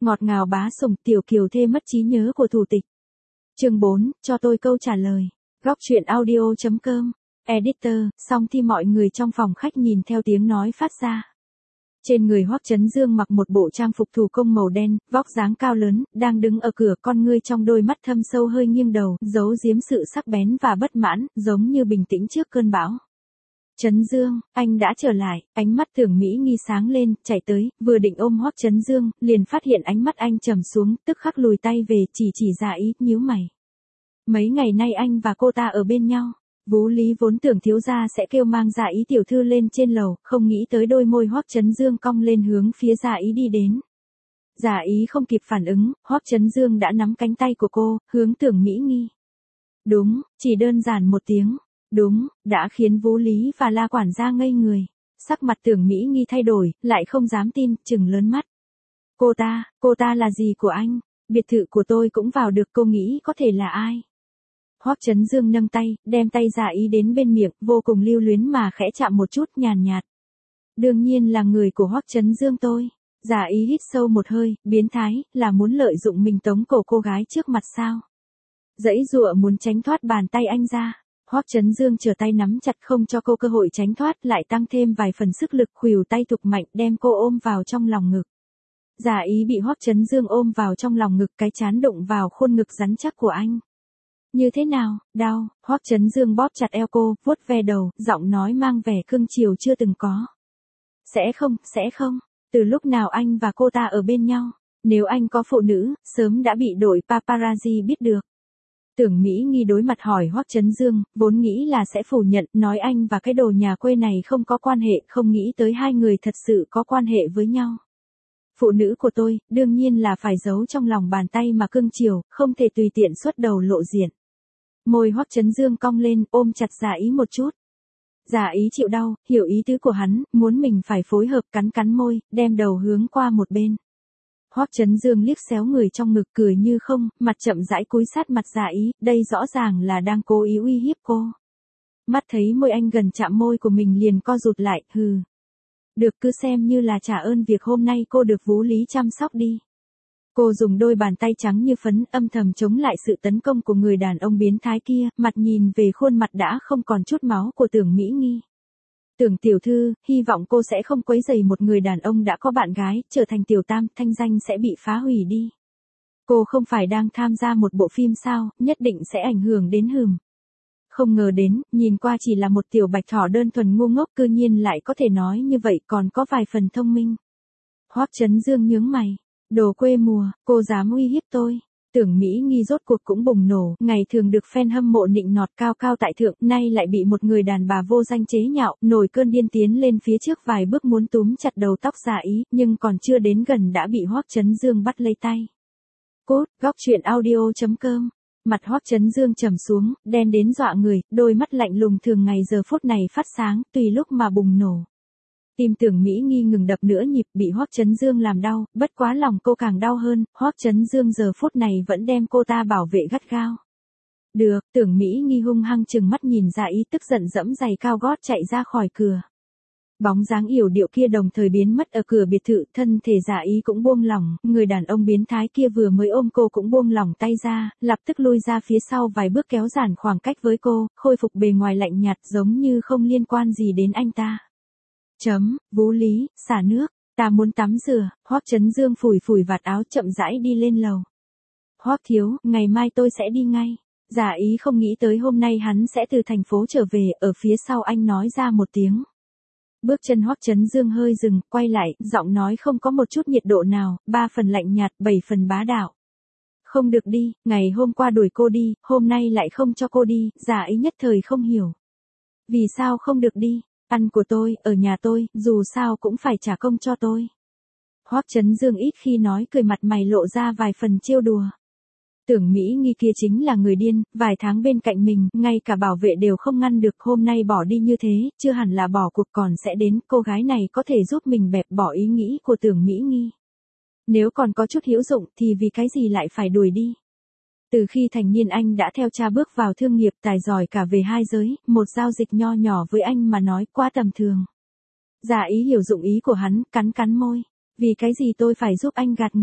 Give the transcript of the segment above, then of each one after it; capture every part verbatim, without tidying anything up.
Ngọt ngào bá sủng, tiểu kiều thê mất trí nhớ của thủ tịch. Chương bốn, cho tôi câu trả lời. Góc truyện audio chấm com. Editor, xong thì mọi người trong phòng khách nhìn theo tiếng nói phát ra. Trên người Hoắc Chấn Dương mặc một bộ trang phục thủ công màu đen, vóc dáng cao lớn, đang đứng ở cửa, con ngươi trong đôi mắt thâm sâu hơi nghiêng đầu, giấu giếm sự sắc bén và bất mãn, giống như bình tĩnh trước cơn bão. Chấn Dương, anh đã trở lại, ánh mắt Tưởng Mỹ Nghi sáng lên, chạy tới, vừa định ôm Hoắc Chấn Dương, liền phát hiện ánh mắt anh trầm xuống, tức khắc lùi tay về, chỉ chỉ Dạ Ý, nhíu mày. Mấy ngày nay anh và cô ta ở bên nhau. Vũ Lý vốn tưởng thiếu gia sẽ kêu mang Dạ Ý tiểu thư lên trên lầu, không nghĩ tới đôi môi Hoắc Chấn Dương cong lên hướng phía Dạ Ý đi đến. Dạ Ý không kịp phản ứng, Hoắc Chấn Dương đã nắm cánh tay của cô, hướng Tưởng Mỹ Nghi. Đúng, chỉ đơn giản một tiếng. Đúng, đã khiến Vũ Lý và La quản gia ngây người. Sắc mặt Tưởng Mỹ Nghi thay đổi, lại không dám tin, trừng lớn mắt. Cô ta, cô ta là gì của anh? Biệt thự của tôi cũng vào được, cô nghĩ có thể là ai? Hoắc Chấn Dương nâng tay, đem tay Dạ Ý đến bên miệng, vô cùng lưu luyến mà khẽ chạm một chút, nhàn nhạt. Đương nhiên là người của Hoắc Chấn Dương tôi. Dạ Ý hít sâu một hơi, biến thái, là muốn lợi dụng mình tống cổ cô gái trước mặt sao? Dãy dụa muốn tránh thoát bàn tay anh ra. Hoắc Chấn Dương trở tay nắm chặt không cho cô cơ hội tránh thoát, lại tăng thêm vài phần sức lực, khuỷu tay thục mạnh đem cô ôm vào trong lòng ngực. Dạ Ý bị Hoắc Chấn Dương ôm vào trong lòng ngực, cái trán đụng vào khuôn ngực rắn chắc của anh. Như thế nào, đau? Hoắc Chấn Dương bóp chặt eo cô, vuốt ve đầu, giọng nói mang vẻ cưng chiều chưa từng có. Sẽ không, sẽ không, từ lúc nào anh và cô ta ở bên nhau? Nếu anh có phụ nữ, sớm đã bị đội paparazzi biết được. Tưởng Mỹ Nghi đối mặt hỏi Hoắc Chấn Dương, vốn nghĩ là sẽ phủ nhận, nói anh và cái đồ nhà quê này không có quan hệ, không nghĩ tới hai người thật sự có quan hệ với nhau. Phụ nữ của tôi, đương nhiên là phải giấu trong lòng bàn tay mà cưng chiều, không thể tùy tiện xuất đầu lộ diện. Môi Hoắc Chấn Dương cong lên, ôm chặt Dạ Ý một chút. Dạ Ý chịu đau, hiểu ý tứ của hắn, muốn mình phải phối hợp, cắn cắn môi, đem đầu hướng qua một bên. Hoắc Chấn Dương liếc xéo người trong ngực, cười như không, mặt chậm rãi cúi sát mặt Dạ Ý, đây rõ ràng là đang cố ý uy hiếp cô. Mắt thấy môi anh gần chạm môi của mình liền co rụt lại, hừ. Được, cứ xem như là trả ơn việc hôm nay cô được Vũ Lý chăm sóc đi. Cô dùng đôi bàn tay trắng như phấn, âm thầm chống lại sự tấn công của người đàn ông biến thái kia, mặt nhìn về khuôn mặt đã không còn chút máu của Tưởng Mỹ Nghi. Tưởng tiểu thư, hy vọng cô sẽ không quấy rầy một người đàn ông đã có bạn gái, trở thành tiểu tam, thanh danh sẽ bị phá hủy đi. Cô không phải đang tham gia một bộ phim sao, nhất định sẽ ảnh hưởng đến hừm. Không ngờ đến, nhìn qua chỉ là một tiểu bạch thỏ đơn thuần ngu ngốc, cư nhiên lại có thể nói như vậy, còn có vài phần thông minh. Hoắc Chấn Dương nhướng mày. Đồ quê mùa, cô dám uy hiếp tôi. Tưởng Mỹ Nghi rốt cuộc cũng bùng nổ, ngày thường được fan hâm mộ nịnh nọt cao cao tại thượng, nay lại bị một người đàn bà vô danh chế nhạo, nổi cơn điên tiến lên phía trước vài bước muốn túm chặt đầu tóc Dạ Ý, nhưng còn chưa đến gần đã bị Hoắc Chấn Dương bắt lấy tay. Cốt, góc truyện audio chấm com. Mặt Hoắc Chấn Dương trầm xuống, đen đến dọa người, đôi mắt lạnh lùng thường ngày giờ phút này phát sáng, tùy lúc mà bùng nổ. Tim Tưởng Mỹ Nghi ngừng đập nửa nhịp, bị Hoắc Chấn Dương làm đau, bất quá lòng cô càng đau hơn, Hoắc Chấn Dương giờ phút này vẫn đem cô ta bảo vệ gắt gao. Được, Tưởng Mỹ Nghi hung hăng trừng mắt nhìn Dạ Ý, tức giận dẫm giày cao gót chạy ra khỏi cửa. Bóng dáng yểu điệu kia đồng thời biến mất ở cửa biệt thự, thân thể Dạ Ý cũng buông lỏng, người đàn ông biến thái kia vừa mới ôm cô cũng buông lỏng tay ra, lập tức lui ra phía sau vài bước kéo giãn khoảng cách với cô, khôi phục bề ngoài lạnh nhạt giống như không liên quan gì đến anh ta. Chấm, Vũ Lý, xả nước, ta muốn tắm rửa. Hoắc Chấn Dương phủi phủi vạt áo chậm rãi đi lên lầu. Hoắc thiếu, ngày mai tôi sẽ đi ngay. Dạ Ý không nghĩ tới hôm nay hắn sẽ từ thành phố trở về, ở phía sau anh nói ra một tiếng. Bước chân Hoắc Chấn Dương hơi dừng, quay lại, giọng nói không có một chút nhiệt độ nào, ba phần lạnh nhạt, bảy phần bá đạo. Không được đi, ngày hôm qua đuổi cô đi, hôm nay lại không cho cô đi, Dạ Ý nhất thời không hiểu. Vì sao không được đi? Ăn của tôi, ở nhà tôi, dù sao cũng phải trả công cho tôi. Hoắc Chấn Dương ít khi nói, cười mặt mày lộ ra vài phần trêu đùa. Tưởng Mỹ Nghi kia chính là người điên, vài tháng bên cạnh mình, ngay cả bảo vệ đều không ngăn được, hôm nay bỏ đi như thế, chưa hẳn là bỏ cuộc còn sẽ đến, cô gái này có thể giúp mình bẹp bỏ ý nghĩ của Tưởng Mỹ Nghi. Nếu còn có chút hữu dụng thì vì cái gì lại phải đuổi đi. Từ khi thành niên anh đã theo cha bước vào thương nghiệp, tài giỏi cả về hai giới, một giao dịch nho nhỏ với anh mà nói quá tầm thường. Dạ Ý hiểu dụng ý của hắn, cắn cắn môi. Vì cái gì tôi phải giúp anh gạt người?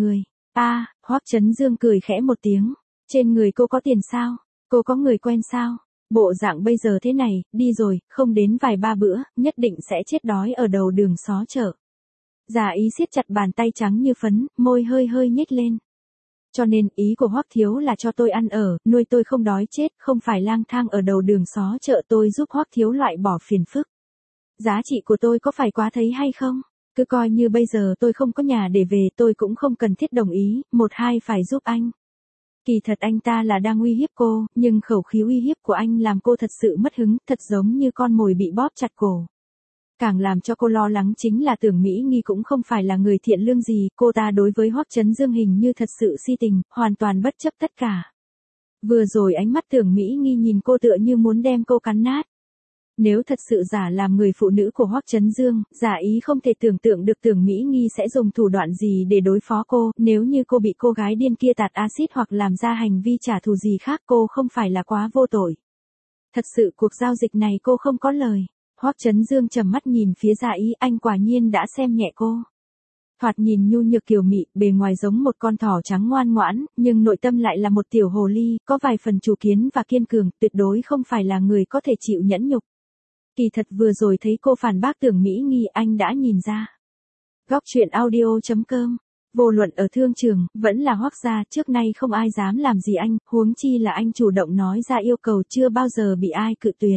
A, Hoắc Chấn Dương cười khẽ một tiếng. Trên người cô có tiền sao? Cô có người quen sao? Bộ dạng bây giờ thế này, đi rồi, không đến vài ba bữa, nhất định sẽ chết đói ở đầu đường xó chợ. Giả ý siết chặt bàn tay trắng như phấn, môi hơi hơi nhếch lên. Cho nên ý của Hoắc Thiếu là cho tôi ăn ở, nuôi tôi không đói chết, không phải lang thang ở đầu đường xó chợ, tôi giúp Hoắc Thiếu loại bỏ phiền phức. Giá trị của tôi có phải quá thấy hay không? Cứ coi như bây giờ tôi không có nhà để về, tôi cũng không cần thiết đồng ý, một hai phải giúp anh. Kỳ thật anh ta là đang uy hiếp cô, nhưng khẩu khí uy hiếp của anh làm cô thật sự mất hứng, thật giống như con mồi bị bóp chặt cổ. Càng làm cho cô lo lắng chính là Tưởng Mỹ Nghi cũng không phải là người thiện lương gì, cô ta đối với Hoắc Chấn Dương hình như thật sự si tình, hoàn toàn bất chấp tất cả. Vừa rồi ánh mắt Tưởng Mỹ Nghi nhìn cô tựa như muốn đem cô cắn nát. Nếu thật sự giả làm người phụ nữ của Hoắc Chấn Dương, giả ý không thể tưởng tượng được Tưởng Mỹ Nghi sẽ dùng thủ đoạn gì để đối phó cô, nếu như cô bị cô gái điên kia tạt axit hoặc làm ra hành vi trả thù gì khác, cô không phải là quá vô tội. Thật sự cuộc giao dịch này cô không có lời. Hoắc Chấn Dương trầm mắt nhìn phía Dạ Ý, anh quả nhiên đã xem nhẹ cô. Thoạt nhìn nhu nhược kiều mị, bề ngoài giống một con thỏ trắng ngoan ngoãn, nhưng nội tâm lại là một tiểu hồ ly, có vài phần chủ kiến và kiên cường, tuyệt đối không phải là người có thể chịu nhẫn nhục. Kỳ thật vừa rồi thấy cô phản bác Tưởng Mỹ Nghi, anh đã nhìn ra. Góc truyện audio chấm com. Vô luận ở thương trường, vẫn là Hoắc gia, trước nay không ai dám làm gì anh, huống chi là anh chủ động nói ra yêu cầu, chưa bao giờ bị ai cự tuyệt.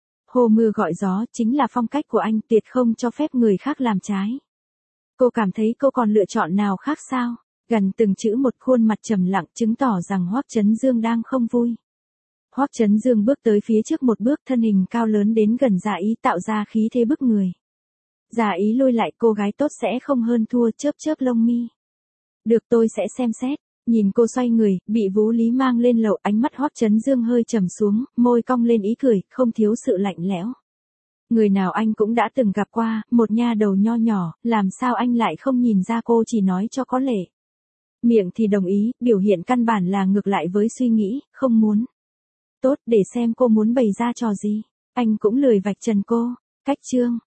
Hô mưa gọi gió chính là phong cách của anh, tuyệt không cho phép người khác làm trái. Cô cảm thấy cô còn lựa chọn nào khác sao? Gần từng chữ một, khuôn mặt trầm lặng chứng tỏ rằng Hoắc Chấn Dương đang không vui. Hoắc Chấn Dương bước tới phía trước một bước, thân hình cao lớn đến gần Dạ Ý, tạo ra khí thế bức người. Dạ Ý lôi lại, cô gái tốt sẽ không hơn thua, chớp chớp lông mi. Được, tôi sẽ xem xét. Nhìn cô xoay người, bị Vũ Lý mang lên lầu, ánh mắt Hoắc Chấn Dương hơi trầm xuống, môi cong lên ý cười, không thiếu sự lạnh lẽo. Người nào anh cũng đã từng gặp qua, một nha đầu nho nhỏ, làm sao anh lại không nhìn ra cô chỉ nói cho có lệ. Miệng thì đồng ý, biểu hiện căn bản là ngược lại với suy nghĩ, không muốn. Tốt, để xem cô muốn bày ra trò gì. Anh cũng lười vạch trần cô. Cách chương.